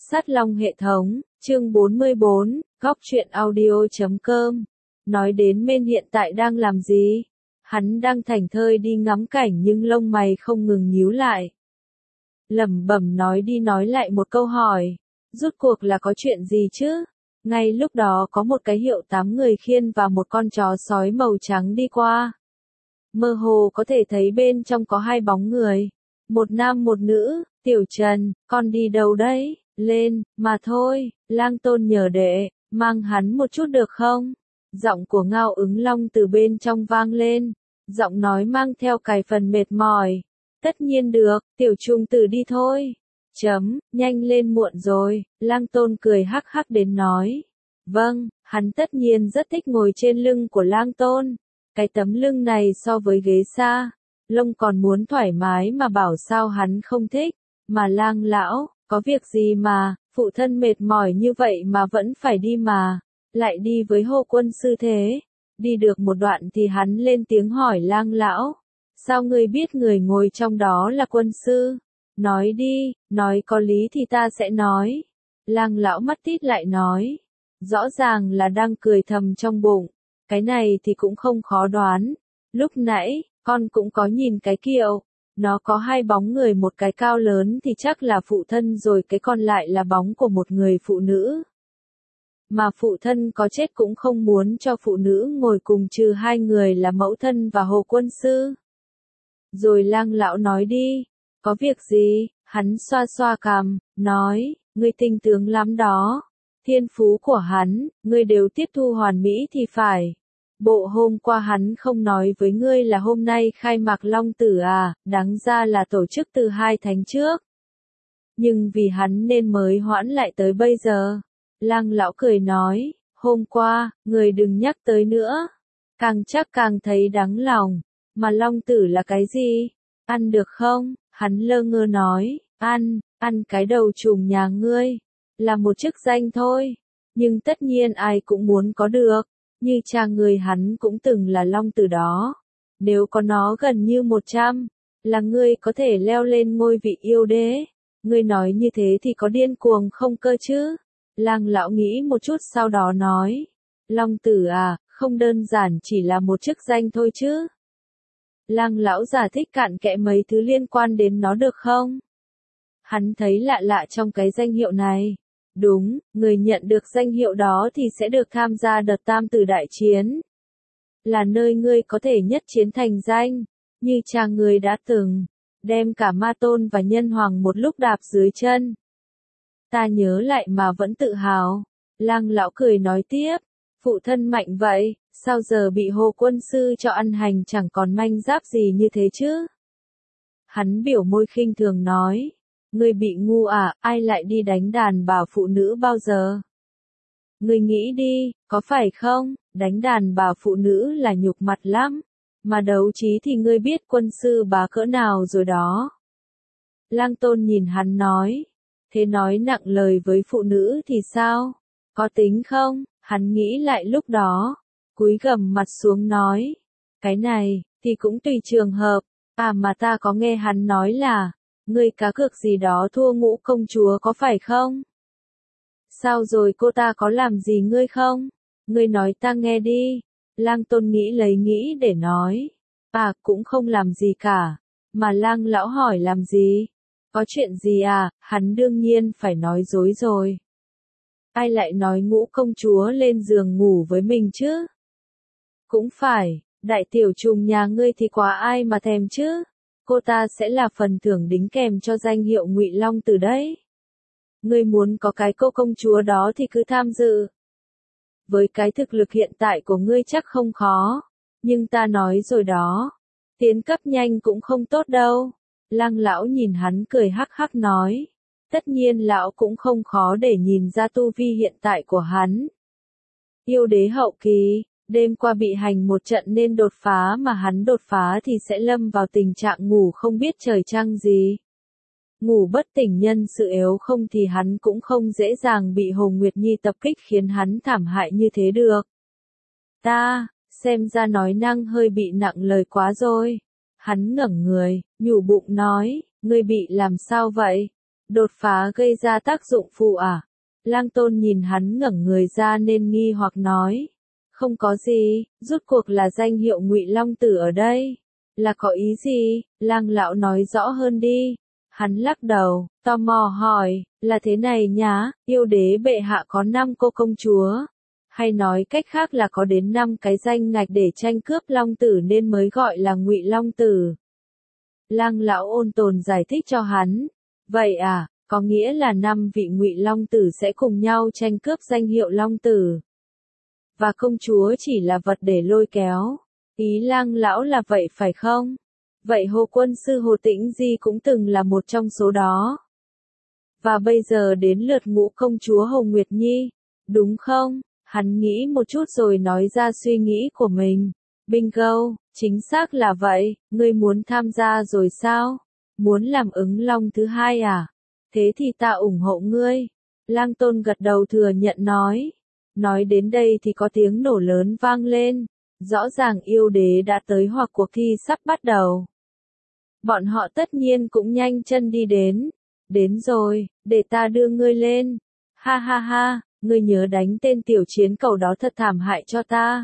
Sát Long hệ thống, chương 44, góc truyện audio.com. Nói đến Mên hiện tại đang làm gì? Hắn đang thảnh thơi đi ngắm cảnh nhưng lông mày không ngừng nhíu lại. Lẩm bẩm nói đi nói lại một câu hỏi. Rốt cuộc là có chuyện gì chứ? Ngay lúc đó có một cái hiệu 8 người khiên và một con chó sói màu trắng đi qua. Mơ hồ có thể thấy bên trong có hai bóng người. Một nam một nữ. Tiểu Trần, con đi đâu đấy? Lên, mà thôi, Lang Tôn nhờ đệ, mang hắn một chút được không? Giọng của Ngao Ứng Long từ bên trong vang lên, giọng nói mang theo vài phần mệt mỏi. Tất nhiên được, tiểu trung tử đi thôi. Nhanh lên muộn rồi, Lang Tôn cười hắc hắc đến nói. Vâng, hắn tất nhiên rất thích ngồi trên lưng của Lang Tôn. Cái tấm lưng này so với ghế xa, lông còn muốn thoải mái mà bảo sao hắn không thích. Mà Lang lão, có việc gì mà, phụ thân mệt mỏi như vậy mà vẫn phải đi mà, lại đi với Hồ quân sư thế. Đi được một đoạn thì hắn lên tiếng hỏi Lang lão, sao ngươi biết người ngồi trong đó là quân sư? Nói đi, nói có lý thì ta sẽ nói. Lang lão mắt tít lại nói, rõ ràng là đang cười thầm trong bụng, cái này thì cũng không khó đoán. Lúc nãy, con cũng có nhìn cái kiệu. Nó có hai bóng người, một cái cao lớn thì chắc là phụ thân rồi, cái còn lại là bóng của một người phụ nữ. Mà phụ thân có chết cũng không muốn cho phụ nữ ngồi cùng trừ hai người là mẫu thân và Hồ quân sư. Rồi Lang lão nói đi, có việc gì? Hắn xoa xoa cằm, nói, ngươi tinh tướng lắm đó. Thiên phú của hắn, ngươi đều tiếp thu hoàn mỹ thì phải. Bộ hôm qua hắn không nói với ngươi là hôm nay khai mạc Long Tử à, đáng ra là tổ chức từ 2 tháng trước. Nhưng vì hắn nên mới hoãn lại tới bây giờ. Lang lão cười nói, hôm qua, người đừng nhắc tới nữa. Càng chắc càng thấy đáng lòng. Mà Long Tử là cái gì? Ăn được không? Hắn lơ ngơ nói, ăn cái đầu trùm nhà ngươi. Là một chức danh thôi. Nhưng tất nhiên ai cũng muốn có được. Như cha người hắn cũng từng là Long Tử đó. Nếu có nó gần như 100, là ngươi có thể leo lên ngôi vị yêu đế. Ngươi nói như thế thì có điên cuồng không cơ chứ? Lang lão nghĩ một chút sau đó nói. Long Tử à, không đơn giản chỉ là một chức danh thôi chứ. Lang lão giải thích cặn kẽ mấy thứ liên quan đến nó được không? Hắn thấy lạ lạ trong cái danh hiệu này. Đúng, người nhận được danh hiệu đó thì sẽ được tham gia đợt tam tử đại chiến. Là nơi ngươi có thể nhất chiến thành danh, như cha ngươi đã từng, đem cả Ma Tôn và Nhân Hoàng một lúc đạp dưới chân. Ta nhớ lại mà vẫn tự hào. Lang lão cười nói tiếp, phụ thân mạnh vậy, sao giờ bị Hồ quân sư cho ăn hành chẳng còn manh giáp gì như thế chứ? Hắn biểu môi khinh thường nói. Ngươi bị ngu à, ai lại đi đánh đàn bà phụ nữ bao giờ? Ngươi nghĩ đi, có phải không, đánh đàn bà phụ nữ là nhục mặt lắm, mà đấu trí thì ngươi biết quân sư bà cỡ nào rồi đó. Lang Tôn nhìn hắn nói, thế nói nặng lời với phụ nữ thì sao? Có tính không? Hắn nghĩ lại lúc đó, cúi gằm mặt xuống nói, cái này, thì cũng tùy trường hợp, à mà ta có nghe hắn nói là, ngươi cá cược gì đó thua Ngũ công chúa có phải không? Sao rồi cô ta có làm gì ngươi không? Ngươi nói ta nghe đi. Lang Tôn nghĩ lấy nghĩ để nói. À, cũng không làm gì cả. Mà Lang lão hỏi làm gì? Có chuyện gì à? Hắn đương nhiên phải nói dối rồi. Ai lại nói Ngũ công chúa lên giường ngủ với mình chứ? Cũng phải, đại tiểu trùng nhà ngươi thì quá ai mà thèm chứ? Cô ta sẽ là phần thưởng đính kèm cho danh hiệu Ngụy Long Tử đấy. Ngươi muốn có cái cô công chúa đó thì cứ tham dự. Với cái thực lực hiện tại của ngươi chắc không khó. Nhưng ta nói rồi đó. Tiến cấp nhanh cũng không tốt đâu. Lang lão nhìn hắn cười hắc hắc nói. Tất nhiên lão cũng không khó để nhìn ra tu vi hiện tại của hắn. Yêu đế hậu kỳ. Đêm qua bị hành một trận nên đột phá, mà hắn đột phá thì sẽ lâm vào tình trạng ngủ không biết trời trăng gì. Ngủ bất tỉnh nhân sự, yếu không thì hắn cũng không dễ dàng bị Hồ Nguyệt Nhi tập kích khiến hắn thảm hại như thế được. Ta, xem ra nói năng hơi bị nặng lời quá rồi. Hắn ngẩng người, nhủ bụng nói, ngươi bị làm sao vậy? Đột phá gây ra tác dụng phụ à? Lang Tôn nhìn hắn ngẩng người ra nên nghi hoặc nói. Không có gì, rút cuộc là danh hiệu Ngụy Long Tử ở đây. Là có ý gì? Lang lão nói rõ hơn đi. Hắn lắc đầu, tò mò hỏi, là thế này nhá, yêu đế bệ hạ có 5 cô công chúa. Hay nói cách khác là có đến 5 cái danh ngạch để tranh cướp Long Tử nên mới gọi là Ngụy Long Tử. Lang lão ôn tồn giải thích cho hắn. Vậy à, có nghĩa là 5 vị Ngụy Long Tử sẽ cùng nhau tranh cướp danh hiệu Long Tử. Và công chúa chỉ là vật để lôi kéo. Ý Lang lão là vậy phải không? Vậy Hồ Quân sư Hồ Tĩnh Di cũng từng là một trong số đó. Và bây giờ đến lượt Ngũ công chúa Hồ Nguyệt Nhi, đúng không? Hắn nghĩ một chút rồi nói ra suy nghĩ của mình. Bingo, chính xác là vậy, ngươi muốn tham gia rồi sao? Muốn làm ứng long thứ 2 à? Thế thì ta ủng hộ ngươi. Lang Tôn gật đầu thừa nhận nói. Nói đến đây thì có tiếng nổ lớn vang lên. Rõ ràng yêu đế đã tới hoặc cuộc thi sắp bắt đầu. Bọn họ tất nhiên cũng nhanh chân đi đến. Đến rồi, để ta đưa ngươi lên. Ha ha ha, ngươi nhớ đánh tên tiểu chiến cầu đó thật thảm hại cho ta.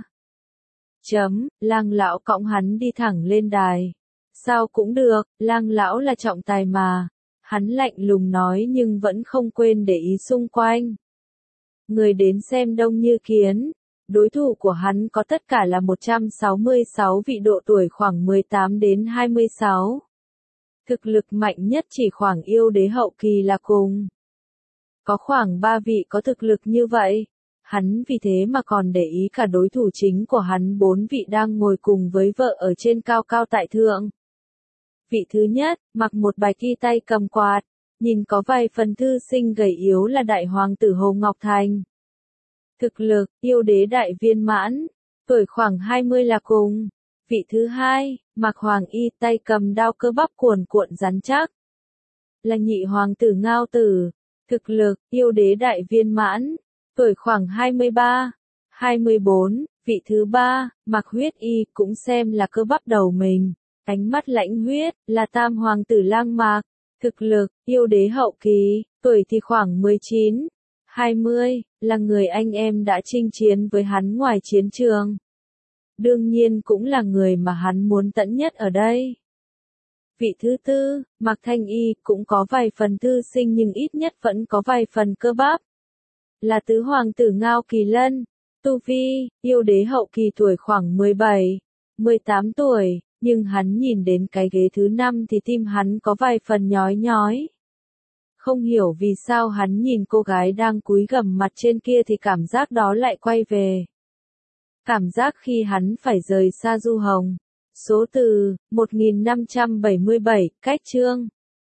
Lang lão cõng hắn đi thẳng lên đài. Sao cũng được, Lang lão là trọng tài mà. Hắn lạnh lùng nói nhưng vẫn không quên để ý xung quanh. Người đến xem đông như kiến. Đối thủ của hắn có tất cả là 166 vị độ tuổi khoảng 18 đến 26. Thực lực mạnh nhất chỉ khoảng yêu đế hậu kỳ là cùng. Có khoảng 3 vị có thực lực như vậy. Hắn vì thế mà còn để ý cả đối thủ chính của hắn 4 vị đang ngồi cùng với vợ ở trên cao cao tại thượng. Vị thứ nhất, mặc một bạch y tay cầm quạt, nhìn có vài phần thư sinh gầy yếu là đại hoàng tử Hồ Ngọc Thành. Thực lực, yêu đế đại viên mãn, tuổi khoảng 20 là cùng. Vị thứ hai, mặc hoàng y tay cầm đao cơ bắp cuồn cuộn rắn chắc. Là nhị hoàng tử Ngao Tử. Thực lực, yêu đế đại viên mãn, tuổi khoảng 23, 24. Vị thứ ba, mặc huyết y cũng xem là cơ bắp đầu mình. Ánh mắt lãnh huyết, là tam hoàng tử Lang Mạc. Thực lực, yêu đế hậu kỳ, tuổi thì khoảng 19, 20, là người anh em đã chinh chiến với hắn ngoài chiến trường. Đương nhiên cũng là người mà hắn muốn tận nhất ở đây. Vị thứ tư, mặc thanh y, cũng có vài phần thư sinh nhưng ít nhất vẫn có vài phần cơ bắp. Là tứ hoàng tử Ngao Kỳ Lân. Tu vi, yêu đế hậu kỳ tuổi khoảng 17, 18 tuổi. Nhưng hắn nhìn đến cái ghế thứ 5 thì tim hắn có vài phần nhói nhói. Không hiểu vì sao hắn nhìn cô gái đang cúi gằm mặt trên kia thì cảm giác đó lại quay về. Cảm giác khi hắn phải rời xa Du Hồng. Số từ, 1577, cách chương.